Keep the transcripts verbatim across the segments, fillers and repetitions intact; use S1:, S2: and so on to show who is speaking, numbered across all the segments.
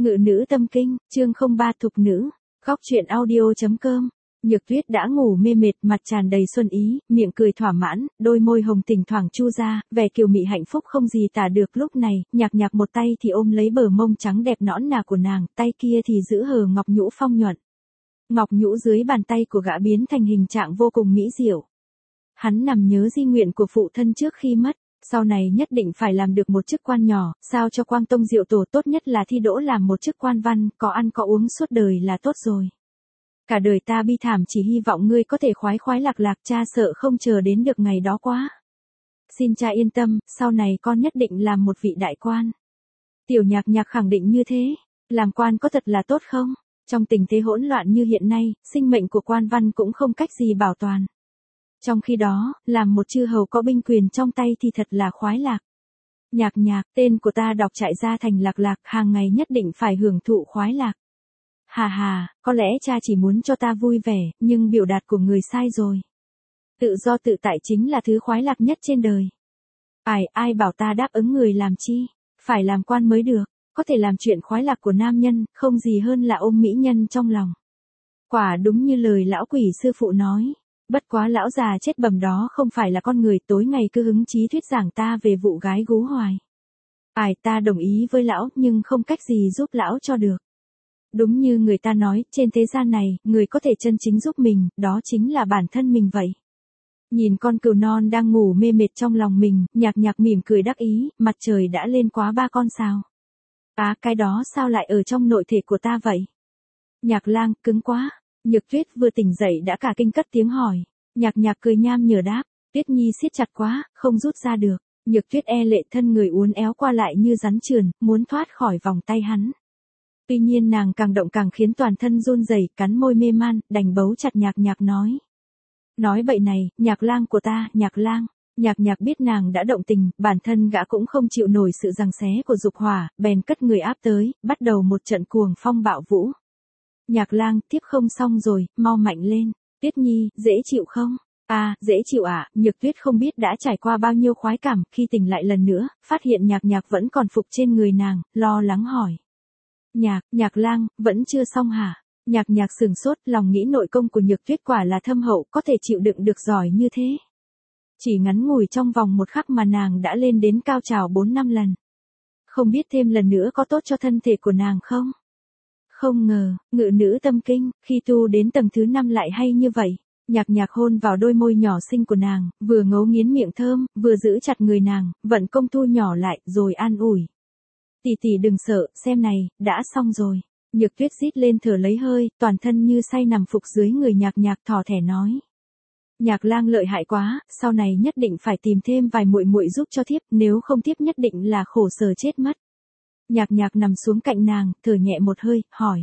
S1: Ngự nữ tâm kinh, chương không ba thục nữ, góc truyện audio.com. Nhược Tuyết đã ngủ mê mệt, mặt tràn đầy xuân ý, miệng cười thỏa mãn, đôi môi hồng thỉnh thoảng chu ra, vẻ kiều mị hạnh phúc không gì tả được. Lúc này, Nhạc Nhạc một tay thì ôm lấy bờ mông trắng đẹp nõn nà của nàng, tay kia thì giữ hờ ngọc nhũ phong nhuận. Ngọc nhũ dưới bàn tay của gã biến thành hình trạng vô cùng mỹ diệu. Hắn nằm nhớ di nguyện của phụ thân trước khi mất. Sau này nhất định phải làm được một chức quan nhỏ, sao cho Quang Tông Diệu Tổ, tốt nhất là thi đỗ làm một chức quan văn, có ăn có uống suốt đời là tốt rồi. Cả đời ta bi thảm, chỉ hy vọng ngươi có thể khoái khoái lạc lạc, cha sợ không chờ đến được ngày đó quá. Xin cha yên tâm, sau này con nhất định làm một vị đại quan. Tiểu Nhạc Nhạc khẳng định như thế, làm quan có thật là tốt không? Trong tình thế hỗn loạn như hiện nay, sinh mệnh của quan văn cũng không cách gì bảo toàn. Trong khi đó, làm một chư hầu có binh quyền trong tay thì thật là khoái lạc. Nhạc Nhạc, tên của ta đọc trại ra thành Lạc Lạc, hàng ngày nhất định phải hưởng thụ khoái lạc. Hà hà, có lẽ cha chỉ muốn cho ta vui vẻ, nhưng biểu đạt của người sai rồi. Tự do tự tại chính là thứ khoái lạc nhất trên đời. Ai, ai bảo ta đáp ứng người làm chi, phải làm quan mới được, có thể làm chuyện khoái lạc của nam nhân, không gì hơn là ôm mỹ nhân trong lòng. Quả đúng như lời lão quỷ sư phụ nói. Bất quá lão già chết bầm đó không phải là con người, tối ngày cứ hứng chí thuyết giảng ta về vụ gái gú hoài. Ai, ta đồng ý với lão, nhưng không cách gì giúp lão cho được. Đúng như người ta nói, trên thế gian này, người có thể chân chính giúp mình, đó chính là bản thân mình vậy. Nhìn con cừu non đang ngủ mê mệt trong lòng mình, Nhạc Nhạc mỉm cười đắc ý, mặt trời đã lên quá ba con sao. À, cái đó sao lại ở trong nội thể của ta vậy? Nhạc Lang, cứng quá. Nhược Tuyết vừa tỉnh dậy đã cả kinh cất tiếng hỏi. Nhạc Nhạc cười nham nhở đáp, Tuyết Nhi siết chặt quá, không rút ra được. Nhược Tuyết e lệ thân người uốn éo qua lại như rắn trườn, muốn thoát khỏi vòng tay hắn. Tuy nhiên nàng càng động càng khiến toàn thân run rẩy, cắn môi mê man, đành bấu chặt Nhạc Nhạc nói. Nói bậy này, Nhạc Lang của ta, Nhạc Lang. Nhạc Nhạc biết nàng đã động tình, bản thân gã cũng không chịu nổi sự giằng xé của dục hỏa, bèn cất người áp tới, bắt đầu một trận cuồng phong bạo vũ. Nhạc Lang, tiếp không xong rồi, mau mạnh lên. Tuyết Nhi, dễ chịu không? À, dễ chịu ạ. À? Nhược Tuyết không biết đã trải qua bao nhiêu khoái cảm, khi tỉnh lại lần nữa, phát hiện Nhạc Nhạc vẫn còn phục trên người nàng, lo lắng hỏi. Nhạc, Nhạc Lang, vẫn chưa xong hả? Nhạc Nhạc sừng sốt, lòng nghĩ nội công của Nhược Tuyết quả là thâm hậu, có thể chịu đựng được giỏi như thế. Chỉ ngắn ngủi trong vòng một khắc mà nàng đã lên đến cao trào bốn năm lần. Không biết thêm lần nữa có tốt cho thân thể của nàng không? Không ngờ, ngự nữ tâm kinh, khi tu đến tầng thứ năm lại hay như vậy. Nhạc Nhạc hôn vào đôi môi nhỏ xinh của nàng, vừa ngấu nghiến miệng thơm, vừa giữ chặt người nàng, vận công thu nhỏ lại, rồi an ủi. Tỷ tỷ đừng sợ, xem này, đã xong rồi. Nhược Tuyết rít lên thở lấy hơi, toàn thân như say nằm phục dưới người Nhạc Nhạc, thỏ thẻ nói. Nhạc Lang lợi hại quá, sau này nhất định phải tìm thêm vài muội muội giúp cho thiếp, nếu không thiếp nhất định là khổ sở chết mất. Nhạc Nhạc nằm xuống cạnh nàng, thở nhẹ một hơi, hỏi.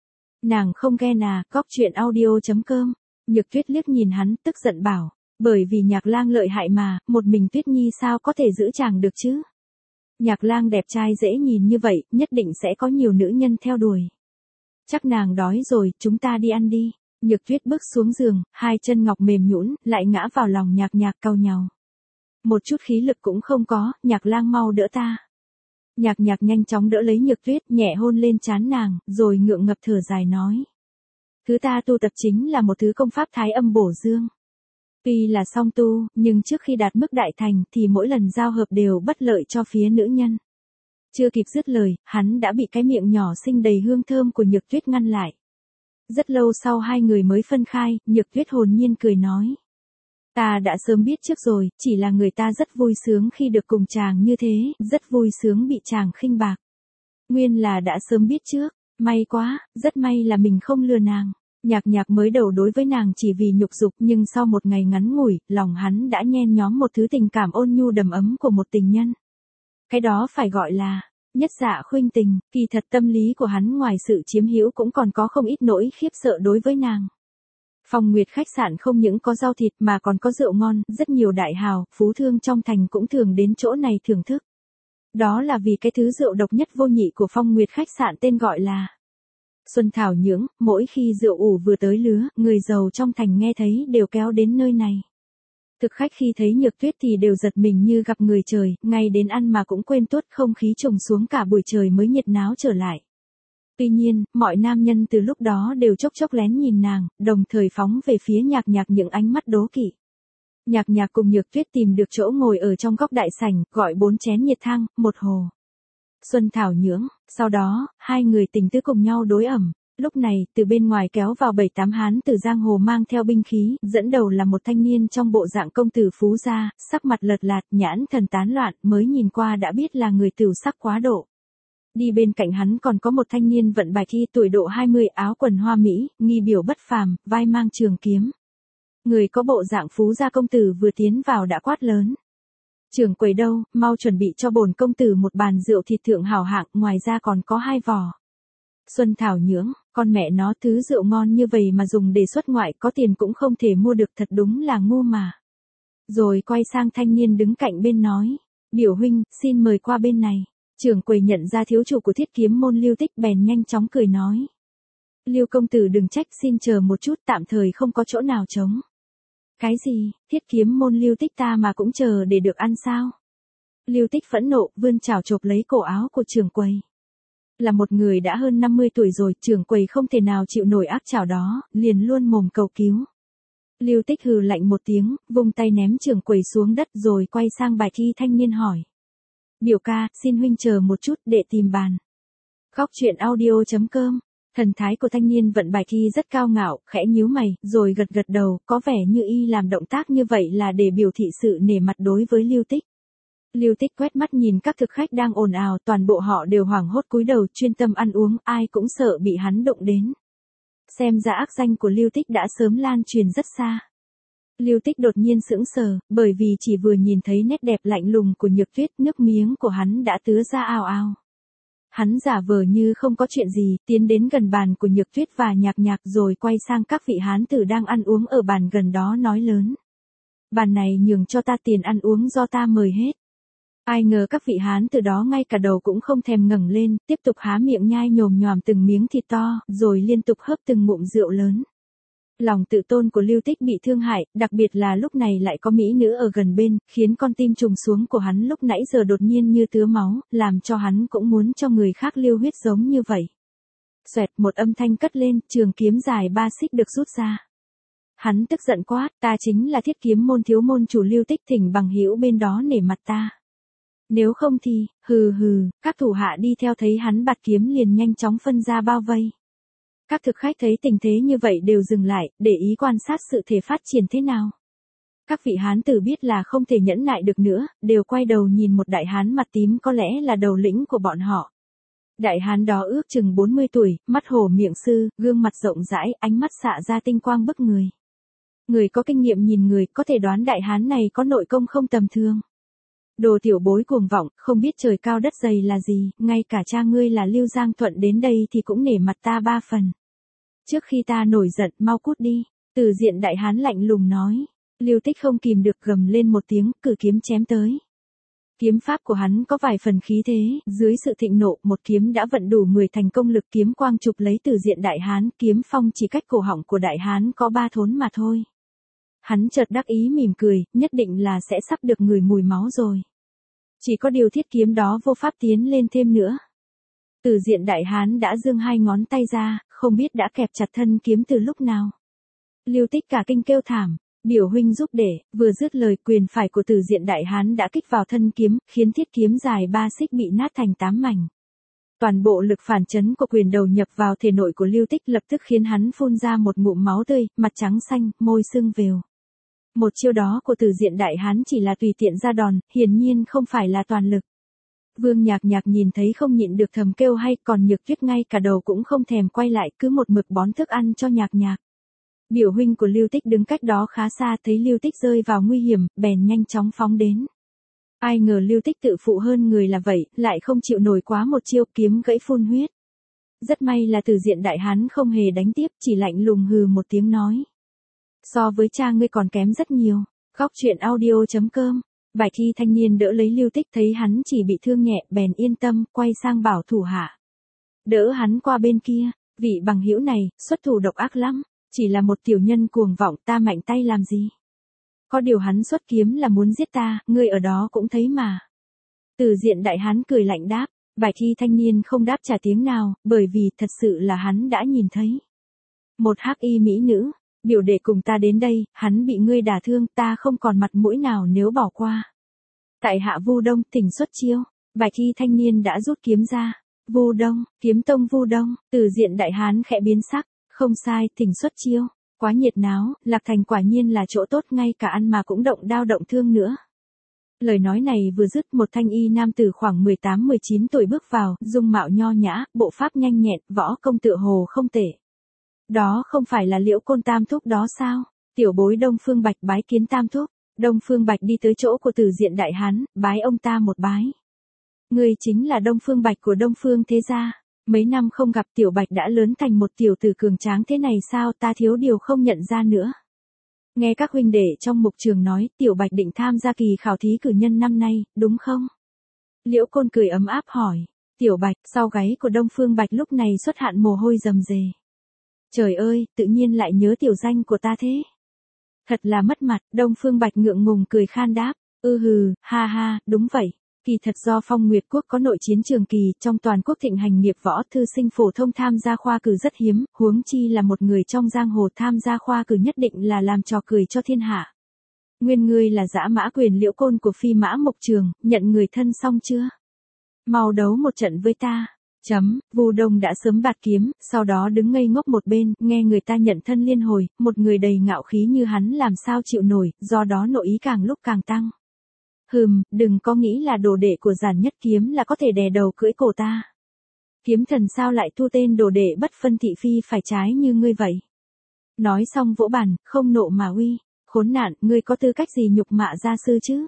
S1: Nàng không ghen à, góc truyện audio.com. Nhược Tuyết liếc nhìn hắn, tức giận bảo. Bởi vì Nhạc Lang lợi hại mà, một mình Tuyết Nhi sao có thể giữ chàng được chứ? Nhạc Lang đẹp trai dễ nhìn như vậy, nhất định sẽ có nhiều nữ nhân theo đuổi. Chắc nàng đói rồi, chúng ta đi ăn đi. Nhược Tuyết bước xuống giường, hai chân ngọc mềm nhũn, lại ngã vào lòng Nhạc Nhạc cau nhàu. Một chút khí lực cũng không có, Nhạc Lang mau đỡ ta. Nhạc Nhạc nhanh chóng đỡ lấy Nhược Tuyết, nhẹ hôn lên trán nàng, rồi ngượng ngập thở dài nói. Thứ ta tu tập chính là một thứ công pháp thái âm bổ dương. Tuy là song tu, nhưng trước khi đạt mức đại thành thì mỗi lần giao hợp đều bất lợi cho phía nữ nhân. Chưa kịp dứt lời, hắn đã bị cái miệng nhỏ xinh đầy hương thơm của Nhược Tuyết ngăn lại. Rất lâu sau hai người mới phân khai, Nhược Tuyết hồn nhiên cười nói. Ta đã sớm biết trước rồi, chỉ là người ta rất vui sướng khi được cùng chàng như thế, rất vui sướng bị chàng khinh bạc. Nguyên là đã sớm biết trước, may quá, rất may là mình không lừa nàng. Nhạc Nhạc mới đầu đối với nàng chỉ vì nhục dục, nhưng sau một ngày ngắn ngủi, lòng hắn đã nhen nhóm một thứ tình cảm ôn nhu đầm ấm của một tình nhân. Cái đó phải gọi là nhất dạ khuynh tình, kỳ thật tâm lý của hắn ngoài sự chiếm hữu cũng còn có không ít nỗi khiếp sợ đối với nàng. Phong Nguyệt khách sạn không những có rau thịt mà còn có rượu ngon, rất nhiều đại hào, phú thương trong thành cũng thường đến chỗ này thưởng thức. Đó là vì cái thứ rượu độc nhất vô nhị của Phong Nguyệt khách sạn tên gọi là Xuân Thảo Nhưỡng, mỗi khi rượu ủ vừa tới lứa, người giàu trong thành nghe thấy đều kéo đến nơi này. Thực khách khi thấy Nhược Tuyết thì đều giật mình như gặp người trời, ngay đến ăn mà cũng quên tuốt, không khí trùng xuống cả buổi trời mới nhiệt náo trở lại. Tuy nhiên, mọi nam nhân từ lúc đó đều chốc chốc lén nhìn nàng, đồng thời phóng về phía Nhạc Nhạc những ánh mắt đố kỵ. Nhạc Nhạc cùng Nhược Tuyết tìm được chỗ ngồi ở trong góc đại sảnh, gọi bốn chén nhiệt thang, một hồ Xuân Thảo nhưỡng, sau đó, hai người tình tứ cùng nhau đối ẩm. Lúc này, từ bên ngoài kéo vào bảy tám hán từ giang hồ mang theo binh khí, dẫn đầu là một thanh niên trong bộ dạng công tử phú gia, sắc mặt lợt lạt, nhãn thần tán loạn, mới nhìn qua đã biết là người tửu sắc quá độ. Đi bên cạnh hắn còn có một thanh niên vận bài thi tuổi độ hai mươi, áo quần hoa mỹ, nghi biểu bất phàm, vai mang trường kiếm. Người có bộ dạng phú gia công tử vừa tiến vào đã quát lớn. Trưởng quầy đâu, mau chuẩn bị cho bổn công tử một bàn rượu thịt thượng hảo hạng, ngoài ra còn có hai vò Xuân Thảo nhưỡng, con mẹ nó, thứ rượu ngon như vậy mà dùng để xuất ngoại, có tiền cũng không thể mua được, thật đúng là ngu mà. Rồi quay sang thanh niên đứng cạnh bên nói, biểu huynh, xin mời qua bên này. Trưởng quầy nhận ra thiếu chủ của Thiết Kiếm môn Lưu Tích bèn nhanh chóng cười nói. Lưu công tử đừng trách, xin chờ một chút, tạm thời không có chỗ nào trống. Cái gì, Thiết Kiếm môn Lưu Tích ta mà cũng chờ để được ăn sao? Lưu Tích phẫn nộ, vươn chảo chộp lấy cổ áo của trưởng quầy. Là một người đã hơn năm mươi tuổi rồi, trưởng quầy không thể nào chịu nổi ác chảo đó, liền luôn mồm cầu cứu. Lưu Tích hừ lạnh một tiếng, vung tay ném trưởng quầy xuống đất rồi quay sang bài thi thanh niên hỏi. Biểu ca, xin huynh chờ một chút để tìm bàn. Góc truyện audio chấm com. Thần thái của thanh niên vận bài thi rất cao ngạo, khẽ nhíu mày, rồi gật gật đầu, có vẻ như y làm động tác như vậy là để biểu thị sự nể mặt đối với Lưu Tích. Lưu Tích quét mắt nhìn các thực khách đang ồn ào, toàn bộ họ đều hoảng hốt cúi đầu chuyên tâm ăn uống, ai cũng sợ bị hắn động đến. Xem ra ác danh của Lưu Tích đã sớm lan truyền rất xa. Lưu Tích đột nhiên sững sờ, bởi vì chỉ vừa nhìn thấy nét đẹp lạnh lùng của Nhược Tuyết, nước miếng của hắn đã tứa ra ào ào. Hắn giả vờ như không có chuyện gì, tiến đến gần bàn của Nhược Tuyết và Nhạc Nhạc rồi quay sang các vị hán tử đang ăn uống ở bàn gần đó nói lớn. Bàn này nhường cho ta, tiền ăn uống do ta mời hết. Ai ngờ các vị hán tử đó ngay cả đầu cũng không thèm ngẩng lên, tiếp tục há miệng nhai nhồm nhòm từng miếng thịt to, rồi liên tục hớp từng ngụm rượu lớn. Lòng tự tôn của Lưu Tích bị thương hại, đặc biệt là lúc này lại có mỹ nữ ở gần bên, khiến con tim trùng xuống của hắn lúc nãy giờ đột nhiên như tứa máu, làm cho hắn cũng muốn cho người khác lưu huyết giống như vậy. Xoẹt, một âm thanh cất lên, trường kiếm dài ba xích được rút ra. Hắn tức giận quát, ta chính là Thiết Kiếm môn thiếu môn chủ Lưu Tích, thỉnh bằng hữu bên đó nể mặt ta. Nếu không thì, hừ hừ, các thủ hạ đi theo thấy hắn bạt kiếm liền nhanh chóng phân ra bao vây. Các thực khách thấy tình thế như vậy đều dừng lại, để ý quan sát sự thể phát triển thế nào. Các vị hán tử biết là không thể nhẫn nại được nữa, đều quay đầu nhìn một đại hán mặt tím có lẽ là đầu lĩnh của bọn họ. Đại hán đó ước chừng bốn mươi tuổi, mắt hổ miệng sư, gương mặt rộng rãi, ánh mắt xạ ra tinh quang bức người. Người có kinh nghiệm nhìn người, có thể đoán đại hán này có nội công không tầm thường. Đồ tiểu bối cuồng vọng, không biết trời cao đất dày là gì, ngay cả cha ngươi là Lưu Giang Thuận đến đây thì cũng nể mặt ta ba phần. Trước khi ta nổi giận, mau cút đi. Từ diện đại hán lạnh lùng nói. Lưu Tích không kìm được gầm lên một tiếng, cử kiếm chém tới. Kiếm pháp của hắn có vài phần khí thế, dưới sự thịnh nộ, một kiếm đã vận đủ mười thành công lực, kiếm quang chụp lấy từ diện đại hán, kiếm phong chỉ cách cổ họng của đại hán có ba thốn mà thôi. Hắn chợt đắc ý mỉm cười, nhất định là sẽ sắp được ngửi mùi máu rồi. Chỉ có điều thiết kiếm đó vô pháp tiến lên thêm nữa. Từ diện đại hán đã giương hai ngón tay ra, không biết đã kẹp chặt thân kiếm từ lúc nào. Lưu Tích cả kinh kêu thảm, biểu huynh giúp để, vừa dứt lời quyền phải của từ diện đại hán đã kích vào thân kiếm, khiến thiết kiếm dài ba xích bị nát thành tám mảnh. Toàn bộ lực phản chấn của quyền đầu nhập vào thể nội của Lưu Tích lập tức khiến hắn phun ra một ngụm máu tươi, mặt trắng xanh, môi sưng vèo. Một chiêu đó của từ diện đại hán chỉ là tùy tiện ra đòn, hiển nhiên không phải là toàn lực. Vương Nhạc Nhạc nhìn thấy không nhịn được thầm kêu hay, còn Nhược Tuyết ngay cả đầu cũng không thèm quay lại, cứ một mực bón thức ăn cho Nhạc Nhạc. Biểu huynh của Lưu Tích đứng cách đó khá xa, thấy Lưu Tích rơi vào nguy hiểm, bèn nhanh chóng phóng đến. Ai ngờ Lưu Tích tự phụ hơn người là vậy, lại không chịu nổi quá một chiêu, kiếm gãy phun huyết. Rất may là từ diện đại hán không hề đánh tiếp, chỉ lạnh lùng hừ một tiếng nói. So với cha ngươi còn kém rất nhiều. Góc truyện audio chấm com. Bài thi thanh niên đỡ lấy Lưu Tích, thấy hắn chỉ bị thương nhẹ, bèn yên tâm, quay sang bảo thủ hạ. Đỡ hắn qua bên kia, vị bằng hữu này, xuất thủ độc ác lắm, chỉ là một tiểu nhân cuồng vọng, ta mạnh tay làm gì. Có điều hắn xuất kiếm là muốn giết ta, ngươi ở đó cũng thấy mà. Từ diện đại hán cười lạnh đáp, Bạch y thanh niên không đáp trả tiếng nào, bởi vì thật sự là hắn đã nhìn thấy. Một hắc y mỹ nữ, biểu đệ cùng ta đến đây, hắn bị ngươi đả thương, ta không còn mặt mũi nào nếu bỏ qua. Tại hạ Vu Đông, thỉnh xuất chiêu. Bạch y thanh niên đã rút kiếm ra. Vu Đông, kiếm tông Vu Đông, từ diện đại hán khẽ biến sắc, không sai, thỉnh xuất chiêu. Quá nhiệt náo, Lạc Thành quả nhiên là chỗ tốt, ngay cả ăn mà cũng động đao động thương nữa. Lời nói này vừa dứt, một thanh y nam tử khoảng mười tám mười chín tuổi bước vào, dung mạo nho nhã, bộ pháp nhanh nhẹn, võ công tựa hồ không tệ. Đó không phải là Liễu Côn Tam thúc đó sao? Tiểu bối Đông Phương Bạch bái kiến Tam thúc. Đông Phương Bạch đi tới chỗ của Từ diện đại hán, bái ông ta một bái. Ngươi chính là Đông Phương Bạch của Đông Phương thế gia. Mấy năm không gặp Tiểu Bạch đã lớn thành một tiểu tử cường tráng thế này sao, ta thiếu điều không nhận ra nữa. Nghe các huynh đệ trong mục trường nói, Tiểu Bạch định tham gia kỳ khảo thí cử nhân năm nay, đúng không? Liễu Côn cười ấm áp hỏi. Tiểu Bạch, sau gáy của Đông Phương Bạch lúc này xuất hạn mồ hôi rầm rề. Trời ơi, tự nhiên lại nhớ tiểu danh của ta thế. Thật là mất mặt, Đông Phương Bạch ngượng ngùng cười khan đáp. Ư hừ, ha ha, đúng vậy. Kỳ thật do Phong Nguyệt Quốc có nội chiến trường kỳ, trong toàn quốc thịnh hành nghiệp võ, thư sinh phổ thông tham gia khoa cử rất hiếm, huống chi là một người trong giang hồ tham gia khoa cử nhất định là làm trò cười cho thiên hạ. Nguyên ngươi là dã mã quyền Liễu Côn của Phi Mã Mộc Trường, nhận người thân xong chưa? Mau đấu một trận với ta. Chấm, Vu Đông đã sớm bạt kiếm, sau đó đứng ngây ngốc một bên, nghe người ta nhận thân liên hồi, một người đầy ngạo khí như hắn làm sao chịu nổi, do đó nội ý càng lúc càng tăng. Hừm, đừng có nghĩ là đồ đệ của Giản Nhất Kiếm là có thể đè đầu cưỡi cổ ta. Kiếm thần sao lại thu tên đồ đệ bất phân thị phi phải trái như ngươi vậy? Nói xong vỗ bàn, không nộ mà uy, khốn nạn, ngươi có tư cách gì nhục mạ gia sư chứ?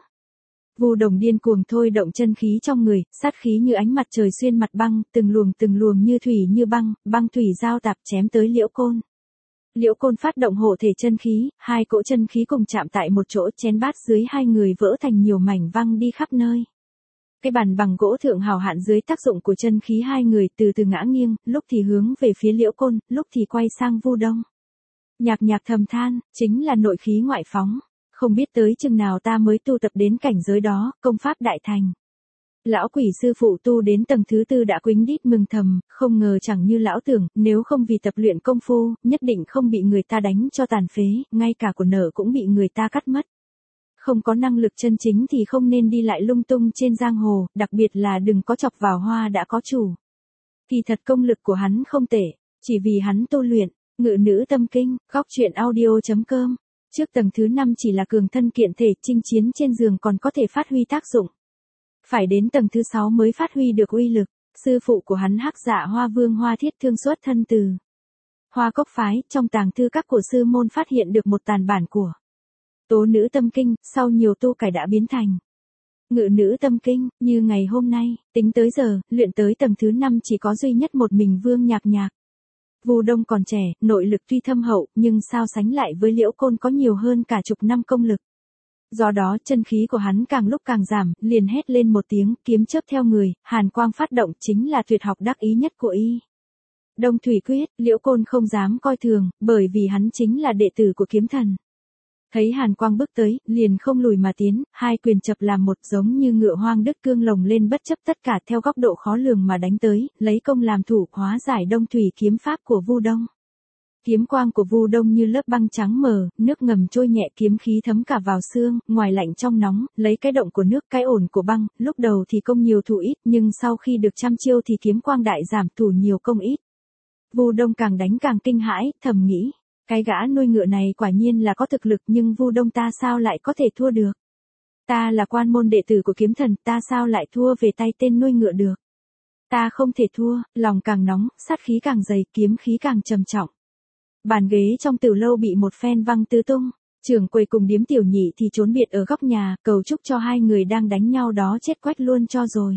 S1: Vu Đồng điên cuồng thôi động chân khí trong người, sát khí như ánh mặt trời xuyên mặt băng, từng luồng từng luồng như thủy như băng, băng thủy giao tạp chém tới Liễu Côn. Liễu Côn phát động hộ thể chân khí, hai cỗ chân khí cùng chạm tại một chỗ, chén bát dưới hai người vỡ thành nhiều mảnh văng đi khắp nơi. Cái bàn bằng gỗ thượng hào hạn dưới tác dụng của chân khí hai người từ từ ngã nghiêng, lúc thì hướng về phía Liễu Côn, lúc thì quay sang Vu Đông. Nhạc Nhạc thầm than, chính là nội khí ngoại phóng. Không biết tới chừng nào ta mới tu tập đến cảnh giới đó, công pháp đại thành. Lão quỷ sư phụ tu đến tầng thứ tư đã quýnh đít mừng thầm, không ngờ chẳng như lão tưởng, nếu không vì tập luyện công phu, nhất định không bị người ta đánh cho tàn phế, ngay cả của nợ cũng bị người ta cắt mất. Không có năng lực chân chính thì không nên đi lại lung tung trên giang hồ, đặc biệt là đừng có chọc vào hoa đã có chủ. Kỳ thật công lực của hắn không tệ, chỉ vì hắn tu luyện, ngự nữ tâm kinh, góc truyện audio chấm com. Trước tầng thứ năm chỉ là cường thân kiện thể, chinh chiến trên giường còn có thể phát huy tác dụng. Phải đến tầng thứ sáu mới phát huy được uy lực. Sư phụ của hắn Hắc Dạ Hoa Vương Hoa Thiết Thương xuất thân từ Hoa Cốc phái, trong tàng thư các của sư môn phát hiện được một tàn bản của Tố Nữ Tâm Kinh, sau nhiều tu cải đã biến thành Ngự Nữ Tâm Kinh, như ngày hôm nay, tính tới giờ, luyện tới tầng thứ năm chỉ có duy nhất một mình Vương Nhạc Nhạc. Vu Đông còn trẻ, nội lực tuy thâm hậu, nhưng sao sánh lại với Liễu Côn có nhiều hơn cả chục năm công lực. Do đó, chân khí của hắn càng lúc càng giảm, liền hét lên một tiếng, kiếm chớp theo người, hàn quang phát động chính là tuyệt học đắc ý nhất của y. Đông Thủy Quyết, Liễu Côn không dám coi thường, bởi vì hắn chính là đệ tử của kiếm thần. Thấy hàn quang bước tới, liền không lùi mà tiến, hai quyền chập làm một, giống như ngựa hoang đứt cương lồng lên bất chấp tất cả theo góc độ khó lường mà đánh tới, lấy công làm thủ, hóa giải Đông Thủy kiếm pháp của Vu Đông. Kiếm quang của Vu Đông như lớp băng trắng mờ, nước ngầm trôi nhẹ, kiếm khí thấm cả vào xương, ngoài lạnh trong nóng, lấy cái động của nước, cái ổn của băng, lúc đầu thì công nhiều thủ ít, nhưng sau khi được trăm chiêu thì kiếm quang đại giảm, thủ nhiều công ít. Vu Đông càng đánh càng kinh hãi, thầm nghĩ, cái gã nuôi ngựa này quả nhiên là có thực lực, nhưng Vu Đông ta sao lại có thể thua được? Ta là quan môn đệ tử của kiếm thần, ta sao lại thua về tay tên nuôi ngựa được? Ta không thể thua, lòng càng nóng, sát khí càng dày, kiếm khí càng trầm trọng. Bàn ghế trong từ lâu bị một phen văng tứ tung, trưởng quầy cùng điếm tiểu nhị thì trốn biệt ở góc nhà, cầu chúc cho hai người đang đánh nhau đó chết quách luôn cho rồi.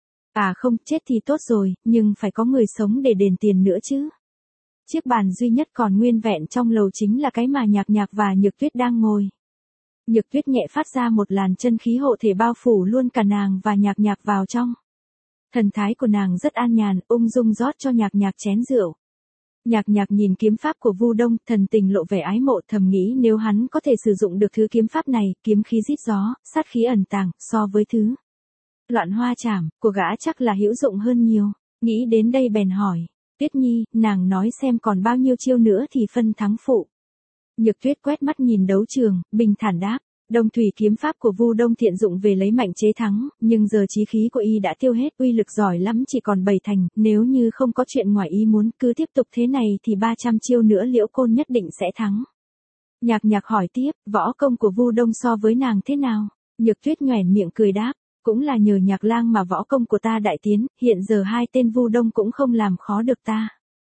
S1: À không, chết thì tốt rồi, nhưng phải có người sống để đền tiền nữa chứ. Chiếc bàn duy nhất còn nguyên vẹn trong lầu chính là cái mà Nhạc Nhạc và Nhược Tuyết đang ngồi. Nhược Tuyết nhẹ phát ra một làn chân khí hộ thể bao phủ luôn cả nàng và Nhạc Nhạc vào trong. Thần thái của nàng rất an nhàn, ung dung rót cho Nhạc Nhạc chén rượu. Nhạc Nhạc nhìn kiếm pháp của Vu Đông, thần tình lộ vẻ ái mộ, thầm nghĩ nếu hắn có thể sử dụng được thứ kiếm pháp này, kiếm khí rít gió, sát khí ẩn tàng, so với thứ Loạn hoa chảm, của gã chắc là hữu dụng hơn nhiều. Nghĩ đến đây bèn hỏi. Tuyết Nhi, nàng nói xem còn bao nhiêu chiêu nữa thì phân thắng phụ. Nhược Tuyết quét mắt nhìn đấu trường, bình thản đáp. Đông thủy kiếm pháp của Vu Đông Thiện dụng về lấy mạnh chế thắng, nhưng giờ chí khí của y đã tiêu hết, uy lực giỏi lắm chỉ còn bảy thành, nếu như không có chuyện ngoài ý muốn cứ tiếp tục thế này thì ba trăm chiêu nữa Liễu Côn nhất định sẽ thắng. Nhạc Nhạc hỏi tiếp, võ công của Vu Đông so với nàng thế nào? Nhược Tuyết nhoẻn miệng cười đáp, cũng là nhờ Nhạc Lang mà võ công của ta đại tiến, hiện giờ hai tên Vu Đông cũng không làm khó được ta.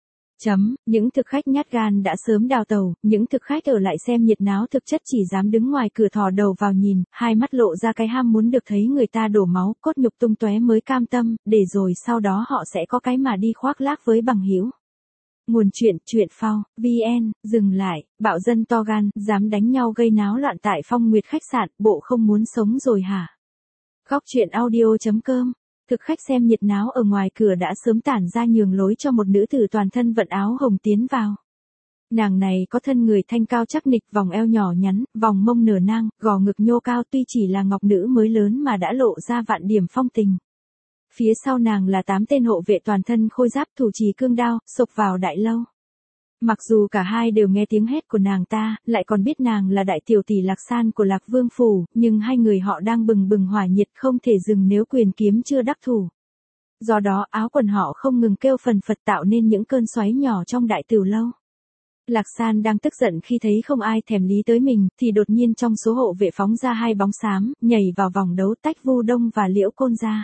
S1: Chấm, những thực khách nhát gan đã sớm đào tàu, những thực khách ở lại xem nhiệt náo thực chất chỉ dám đứng ngoài cửa thò đầu vào nhìn, hai mắt lộ ra cái ham muốn được thấy người ta đổ máu, cốt nhục tung tóe mới cam tâm, để rồi sau đó họ sẽ có cái mà đi khoác lác với bằng hữu. Nguồn chuyện, truyện phao, vn, dừng lại, bạo dân to gan, dám đánh nhau gây náo loạn tại Phong Nguyệt khách sạn, bộ không muốn sống rồi hả? Góc truyện audio chấm com. Thực khách xem nhiệt náo ở ngoài cửa đã sớm tản ra nhường lối cho một nữ tử toàn thân vận áo hồng tiến vào. Nàng này có thân người thanh cao chắc nịch, vòng eo nhỏ nhắn, vòng mông nở nang, gò ngực nhô cao, tuy chỉ là ngọc nữ mới lớn mà đã lộ ra vạn điểm phong tình. Phía sau nàng là tám tên hộ vệ toàn thân khôi giáp thủ trì cương đao, xộc vào đại lâu. Mặc dù cả hai đều nghe tiếng hét của nàng ta, lại còn biết nàng là đại tiểu tỷ Lạc San của Lạc Vương Phủ, nhưng hai người họ đang bừng bừng hỏa nhiệt không thể dừng nếu quyền kiếm chưa đắc thủ. Do đó áo quần họ không ngừng kêu phần phật tạo nên những cơn xoáy nhỏ trong đại tiểu lâu. Lạc San đang tức giận khi thấy không ai thèm lý tới mình, thì đột nhiên trong số hộ vệ phóng ra hai bóng xám, nhảy vào vòng đấu tách Vu Đông và Liễu Côn ra.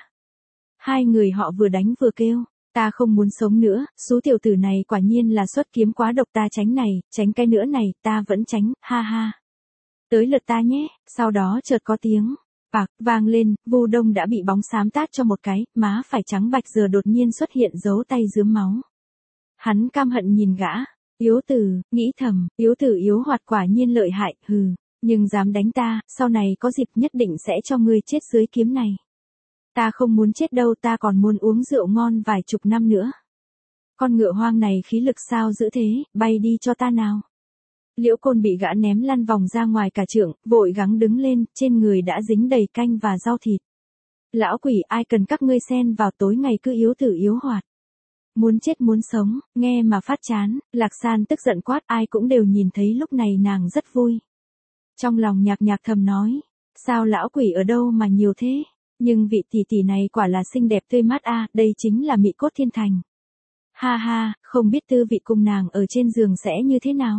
S1: Hai người họ vừa đánh vừa kêu. Ta không muốn sống nữa, số tiểu tử này quả nhiên là xuất kiếm quá độc, ta tránh này, tránh cái nữa này, ta vẫn tránh, ha ha. Tới lượt ta nhé, sau đó chợt có tiếng, bạc, vang lên, Vu Đông đã bị bóng xám tát cho một cái, má phải trắng bạch giờ đột nhiên xuất hiện dấu tay rướm máu. Hắn cam hận nhìn gã, yếu tử, nghĩ thầm, yếu tử yếu hoạt quả nhiên lợi hại, hừ, nhưng dám đánh ta, sau này có dịp nhất định sẽ cho ngươi chết dưới kiếm này. Ta không muốn chết đâu, ta còn muốn uống rượu ngon vài chục năm nữa. Con ngựa hoang này khí lực sao dữ thế, bay đi cho ta nào. Liễu Côn bị gã ném lăn vòng ra ngoài cả trượng, vội gắng đứng lên, trên người đã dính đầy canh và rau thịt. Lão quỷ, ai cần các ngươi xen vào, tối ngày cứ yếu tử yếu hoạt. Muốn chết muốn sống, nghe mà phát chán. Lạc San tức giận quát, ai cũng đều nhìn thấy lúc này nàng rất vui. Trong lòng Nhạc Nhạc thầm nói, sao lão quỷ ở đâu mà nhiều thế? Nhưng vị tỷ tỷ này quả là xinh đẹp tươi mát a, đây chính là Mị Cốt Thiên Thành. Ha ha, không biết tư vị cùng nàng ở trên giường sẽ như thế nào.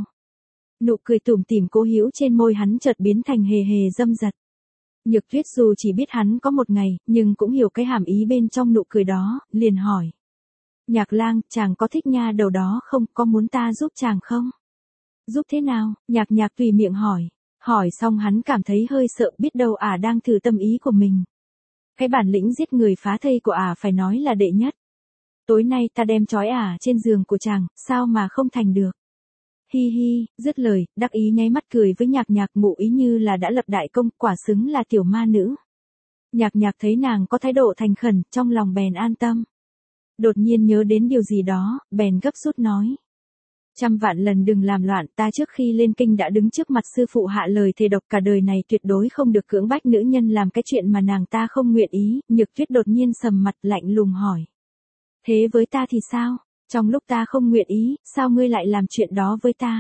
S1: Nụ cười tủm tỉm cố hữu trên môi hắn chợt biến thành hề hề dâm dật. Nhược Tuyết dù chỉ biết hắn có một ngày, nhưng cũng hiểu cái hàm ý bên trong nụ cười đó, liền hỏi. Nhạc Lang, chàng có thích nha đầu đó không, có muốn ta giúp chàng không? Giúp thế nào? Nhạc Nhạc tùy miệng hỏi. Hỏi xong hắn cảm thấy hơi sợ, biết đâu ả à đang thử tâm ý của mình. Cái bản lĩnh giết người phá thây của ả à phải nói là đệ nhất. Tối nay ta đem trói ả à trên giường của chàng, sao mà không thành được. Hi hi, dứt lời, đắc ý nháy mắt cười với Nhạc Nhạc, ngụ ý như là đã lập đại công, quả xứng là tiểu ma nữ. Nhạc Nhạc thấy nàng có thái độ thành khẩn, trong lòng bèn an tâm. Đột nhiên nhớ đến điều gì đó, bèn gấp rút nói. Trăm vạn lần đừng làm loạn, ta trước khi lên kinh đã đứng trước mặt sư phụ hạ lời thề độc cả đời này tuyệt đối không được cưỡng bách nữ nhân làm cái chuyện mà nàng ta không nguyện ý. Nhược Tuyết đột nhiên sầm mặt lạnh lùng hỏi. Thế với ta thì sao? Trong lúc ta không nguyện ý, sao ngươi lại làm chuyện đó với ta?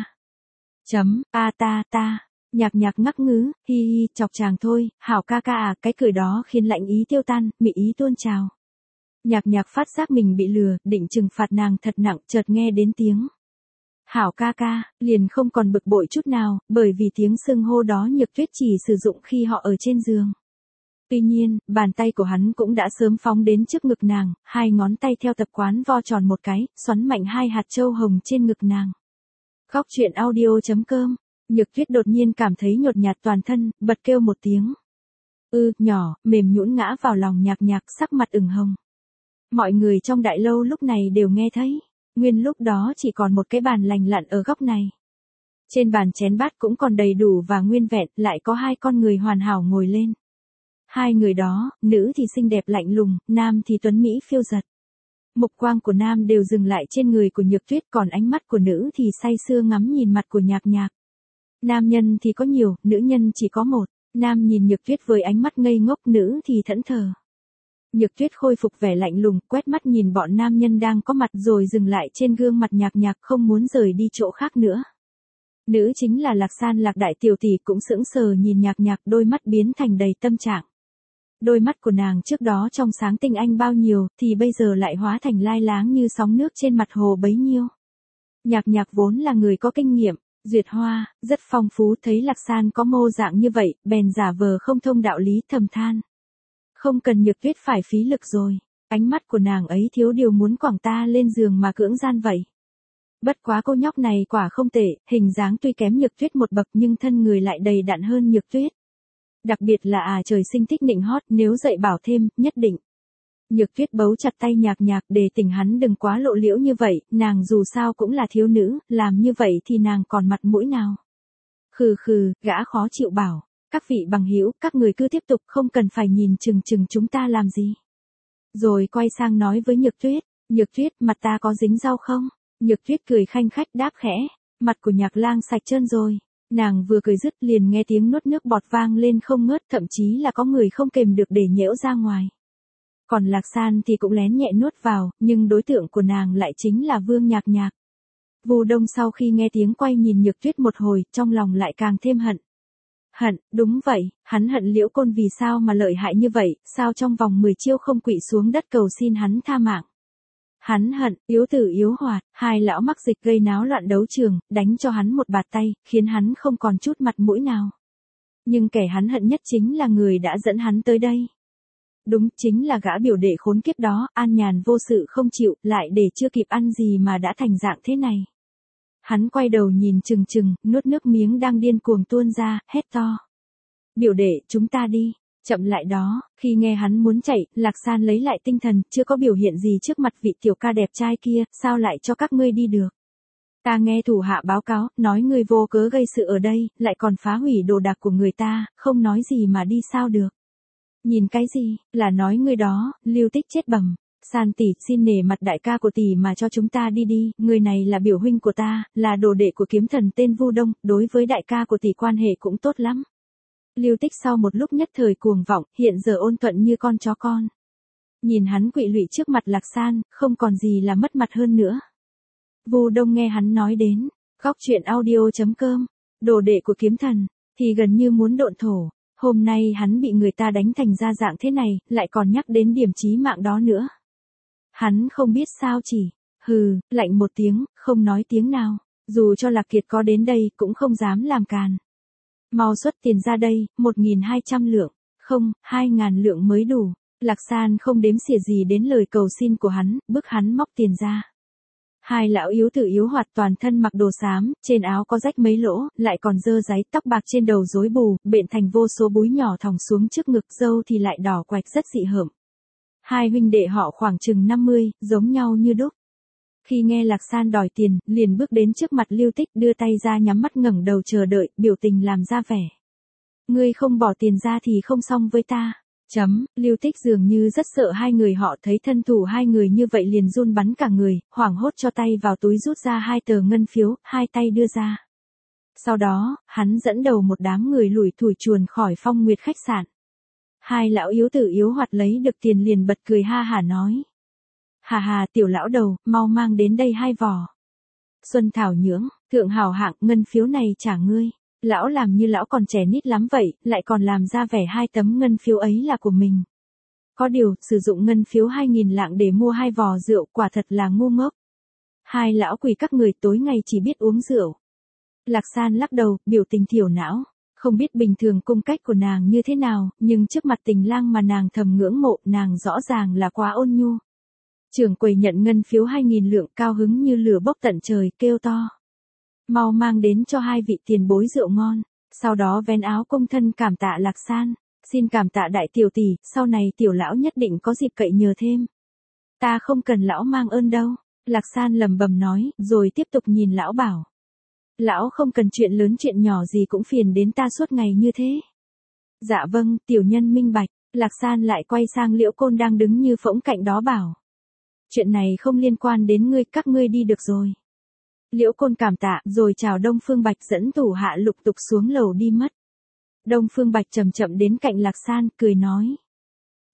S1: Chấm, a ta, ta. Nhạc Nhạc ngắc ngứ, hi hi, chọc chàng thôi, hảo ca ca à, cái cười đó khiến lạnh ý tiêu tan, mị ý tuôn trào. Nhạc Nhạc phát giác mình bị lừa, định trừng phạt nàng thật nặng, chợt nghe đến tiếng. Hảo ca ca, liền không còn bực bội chút nào, bởi vì tiếng xưng hô đó Nhược Tuyết chỉ sử dụng khi họ ở trên giường. Tuy nhiên, bàn tay của hắn cũng đã sớm phóng đến trước ngực nàng, hai ngón tay theo tập quán vo tròn một cái, xoắn mạnh hai hạt châu hồng trên ngực nàng. Góc truyện audio chấm com. Nhược Tuyết đột nhiên cảm thấy nhột nhạt toàn thân, bật kêu một tiếng. Ư, nhỏ, mềm nhũn ngã vào lòng Nhạc Nhạc, sắc mặt ửng hồng. Mọi người trong đại lâu lúc này đều nghe thấy. Nguyên lúc đó chỉ còn một cái bàn lành lặn ở góc này. Trên bàn chén bát cũng còn đầy đủ và nguyên vẹn, lại có hai con người hoàn hảo ngồi lên. Hai người đó, nữ thì xinh đẹp lạnh lùng, nam thì tuấn mỹ phiêu dật. Mục quang của nam đều dừng lại trên người của Nhược Tuyết, còn ánh mắt của nữ thì say sưa ngắm nhìn mặt của Nhạc Nhạc. Nam nhân thì có nhiều, nữ nhân chỉ có một. Nam nhìn Nhược Tuyết với ánh mắt ngây ngốc, nữ thì thẫn thờ. Nhược Tuyết khôi phục vẻ lạnh lùng, quét mắt nhìn bọn nam nhân đang có mặt rồi dừng lại trên gương mặt nhạc nhạc không muốn rời đi chỗ khác nữa. Nữ chính là Lạc San Lạc đại tiểu tỷ cũng sững sờ nhìn nhạc nhạc, đôi mắt biến thành đầy tâm trạng. Đôi mắt của nàng trước đó trong sáng tinh anh bao nhiêu, thì bây giờ lại hóa thành lai láng như sóng nước trên mặt hồ bấy nhiêu. Nhạc nhạc vốn là người có kinh nghiệm, duyệt hoa, rất phong phú, thấy Lạc San có mô dạng như vậy, bèn giả vờ không thông đạo lý thầm than. Không cần Nhược Tuyết phải phí lực rồi, ánh mắt của nàng ấy thiếu điều muốn quẳng ta lên giường mà cưỡng gian vậy. Bất quá cô nhóc này quả không tệ, hình dáng tuy kém Nhược Tuyết một bậc nhưng thân người lại đầy đặn hơn Nhược Tuyết. Đặc biệt là à trời sinh thích nịnh hót, nếu dạy bảo thêm, nhất định. Nhược Tuyết bấu chặt tay nhạc nhạc để tỉnh hắn đừng quá lộ liễu như vậy, nàng dù sao cũng là thiếu nữ, làm như vậy thì nàng còn mặt mũi nào. Khừ khừ, gã khó chịu bảo, các vị bằng hữu, các người cứ tiếp tục, không cần phải nhìn chừng chừng chúng ta làm gì. Rồi quay sang nói với Nhược Tuyết, Nhược Tuyết, mặt ta có dính rau không? Nhược Tuyết cười khanh khách đáp khẽ, mặt của Nhạc Lang sạch trơn rồi. Nàng vừa cười dứt liền nghe tiếng nuốt nước bọt vang lên không ngớt, thậm chí là có người không kềm được để nhễu ra ngoài. Còn Lạc San thì cũng lén nhẹ nuốt vào, nhưng đối tượng của nàng lại chính là Vương Nhạc Nhạc. Vu Đông sau khi nghe tiếng quay nhìn Nhược Tuyết một hồi, trong lòng lại càng thêm hận. Hận, đúng vậy, hắn hận Liễu Côn vì sao mà lợi hại như vậy, sao trong vòng mười chiêu không quỵ xuống đất cầu xin hắn tha mạng. Hắn hận, yếu tử yếu hoạt, hai lão mắc dịch gây náo loạn đấu trường, đánh cho hắn một bạt tay, khiến hắn không còn chút mặt mũi nào. Nhưng kẻ hắn hận nhất chính là người đã dẫn hắn tới đây. Đúng, chính là gã biểu đệ khốn kiếp đó, an nhàn vô sự không chịu, lại để chưa kịp ăn gì mà đã thành dạng thế này. Hắn quay đầu nhìn chừng chừng, nuốt nước miếng đang điên cuồng tuôn ra, hét to. Biểu đệ, chúng ta đi. Chậm lại đó, khi nghe hắn muốn chạy, Lạc San lấy lại tinh thần, chưa có biểu hiện gì trước mặt vị tiểu ca đẹp trai kia, sao lại cho các ngươi đi được. Ta nghe thủ hạ báo cáo, nói ngươi vô cớ gây sự ở đây, lại còn phá hủy đồ đạc của người ta, không nói gì mà đi sao được. Nhìn cái gì, là nói ngươi đó, Lưu Tích chết bầm. San tỷ, xin nể mặt đại ca của tỷ mà cho chúng ta đi đi, người này là biểu huynh của ta, là đồ đệ của kiếm thần tên Vu Đông, đối với đại ca của tỷ quan hệ cũng tốt lắm. Lưu Tích sau một lúc nhất thời cuồng vọng, hiện giờ ôn thuận như con chó con. Nhìn hắn quỵ lụy trước mặt Lạc San, không còn gì là mất mặt hơn nữa. Vu Đông nghe hắn nói đến, góc truyện audio chấm com, đồ đệ của kiếm thần, thì gần như muốn độn thổ. Hôm nay hắn bị người ta đánh thành ra dạng thế này, lại còn nhắc đến điểm chí mạng đó nữa. Hắn không biết sao chỉ, hừ, lạnh một tiếng, không nói tiếng nào, dù cho Lạc Kiệt có đến đây cũng không dám làm càn. Mau xuất tiền ra đây, một nghìn hai trăm lượng, không, hai ngàn lượng mới đủ. Lạc San không đếm xỉa gì đến lời cầu xin của hắn, bức hắn móc tiền ra. Hai lão yếu tử yếu hoạt toàn thân mặc đồ xám, trên áo có rách mấy lỗ, lại còn dơ dáy, tóc bạc trên đầu rối bù, bện thành vô số búi nhỏ thòng xuống trước ngực, râu thì lại đỏ quạch rất dị hợm. Hai huynh đệ họ khoảng chừng năm mươi, giống nhau như đúc. Khi nghe Lạc San đòi tiền, liền bước đến trước mặt Lưu Tích, đưa tay ra nhắm mắt ngẩng đầu chờ đợi, biểu tình làm ra vẻ. Ngươi không bỏ tiền ra thì không xong với ta. Chấm, Lưu Tích dường như rất sợ hai người họ, thấy thân thủ hai người như vậy liền run bắn cả người, hoảng hốt cho tay vào túi rút ra hai tờ ngân phiếu, hai tay đưa ra. Sau đó, hắn dẫn đầu một đám người lủi thủi chuồn khỏi Phong Nguyệt khách sạn. Hai lão yếu tử yếu hoạt lấy được tiền liền bật cười ha hả nói. Hà hà tiểu lão đầu, mau mang đến đây hai vò. Xuân Thảo nhưỡng, thượng hào hạng, ngân phiếu này trả ngươi. Lão làm như lão còn trẻ nít lắm vậy, lại còn làm ra vẻ hai tấm ngân phiếu ấy là của mình. Có điều, sử dụng ngân phiếu hai nghìn lạng để mua hai vò rượu quả thật là ngu ngốc. Hai lão quỷ các người tối ngày chỉ biết uống rượu. Lạc San lắc đầu, biểu tình thiểu não. Không biết bình thường cung cách của nàng như thế nào, nhưng trước mặt Tình Lang mà nàng thầm ngưỡng mộ, nàng rõ ràng là quá ôn nhu. Trưởng quầy nhận ngân phiếu hai nghìn lượng, cao hứng như lửa bốc tận trời, kêu to. Mau mang đến cho hai vị tiền bối rượu ngon, sau đó vén áo cung thân cảm tạ Lạc San, xin cảm tạ đại tiểu tỷ, sau này tiểu lão nhất định có dịp cậy nhờ thêm. Ta không cần lão mang ơn đâu, Lạc San lầm bầm nói, rồi tiếp tục nhìn lão bảo. Lão không cần chuyện lớn chuyện nhỏ gì cũng phiền đến ta suốt ngày như thế. Dạ vâng, tiểu nhân minh bạch, Lạc San lại quay sang Liễu Côn đang đứng như phỗng cạnh đó bảo. Chuyện này không liên quan đến ngươi, các ngươi đi được rồi. Liễu Côn cảm tạ, rồi chào Đông Phương Bạch dẫn thủ hạ lục tục xuống lầu đi mất. Đông Phương Bạch chậm chậm đến cạnh Lạc San, cười nói.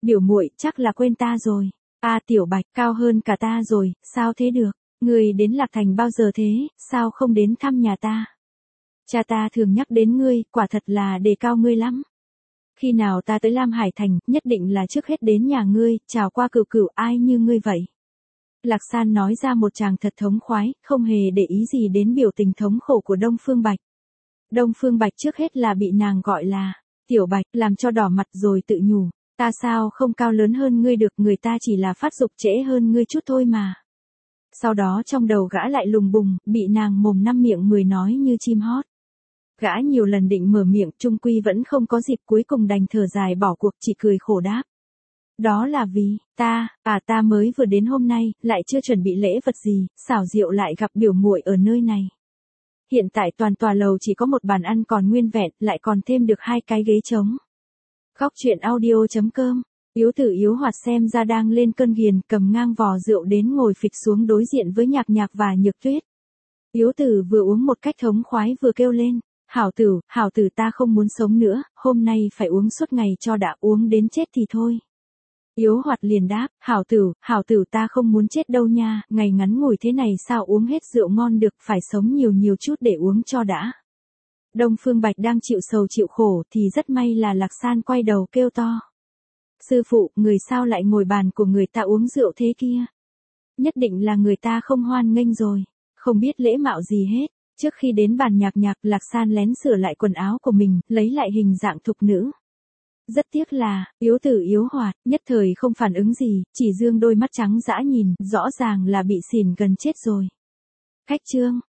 S1: Biểu muội chắc là quên ta rồi. A Tiểu Bạch, cao hơn cả ta rồi, sao thế được? Ngươi đến Lạc Thành bao giờ thế, sao không đến thăm nhà ta? Cha ta thường nhắc đến ngươi, quả thật là đề cao ngươi lắm. Khi nào ta tới Lam Hải Thành, nhất định là trước hết đến nhà ngươi, chào qua cửu cửu, ai như ngươi vậy. Lạc San nói ra một tràng thật thống khoái, không hề để ý gì đến biểu tình thống khổ của Đông Phương Bạch. Đông Phương Bạch trước hết là bị nàng gọi là Tiểu Bạch, làm cho đỏ mặt rồi tự nhủ, ta sao không cao lớn hơn ngươi được, người ta chỉ là phát dục trễ hơn ngươi chút thôi mà. Sau đó trong đầu gã lại lùng bùng, bị nàng mồm năm miệng mười nói như chim hót. Gã nhiều lần định mở miệng, chung quy vẫn không có dịp, cuối cùng đành thở dài bỏ cuộc, chỉ cười khổ đáp. Đó là vì, ta, à ta mới vừa đến hôm nay, lại chưa chuẩn bị lễ vật gì, xảo diệu lại gặp biểu muội ở nơi này. Hiện tại toàn tòa lầu chỉ có một bàn ăn còn nguyên vẹn, lại còn thêm được hai cái ghế trống. Góc truyện audio chấm com. Yếu tử Yếu Hoạt xem ra đang lên cơn ghiền, cầm ngang vò rượu đến ngồi phịch xuống đối diện với Nhạc Nhạc và Nhược Tuyết. Yếu tử vừa uống một cách thống khoái vừa kêu lên, hảo tử, hảo tử ta không muốn sống nữa, hôm nay phải uống suốt ngày cho đã, uống đến chết thì thôi. Yếu Hoạt liền đáp, hảo tử, hảo tử ta không muốn chết đâu nha, ngày ngắn ngủi thế này sao uống hết rượu ngon được, phải sống nhiều nhiều chút để uống cho đã. Đông Phương Bạch đang chịu sầu chịu khổ thì rất may là Lạc San quay đầu kêu to. Sư phụ, người sao lại ngồi bàn của người ta uống rượu thế kia? Nhất định là người ta không hoan nghênh rồi, không biết lễ mạo gì hết. Trước khi đến bàn Nhạc Nhạc, Lạc San lén sửa lại quần áo của mình, lấy lại hình dạng thục nữ. Rất tiếc là, Yếu tử Yếu Hoạt, nhất thời không phản ứng gì, chỉ dương đôi mắt trắng dã nhìn, rõ ràng là bị xỉn gần chết rồi. Khách trương,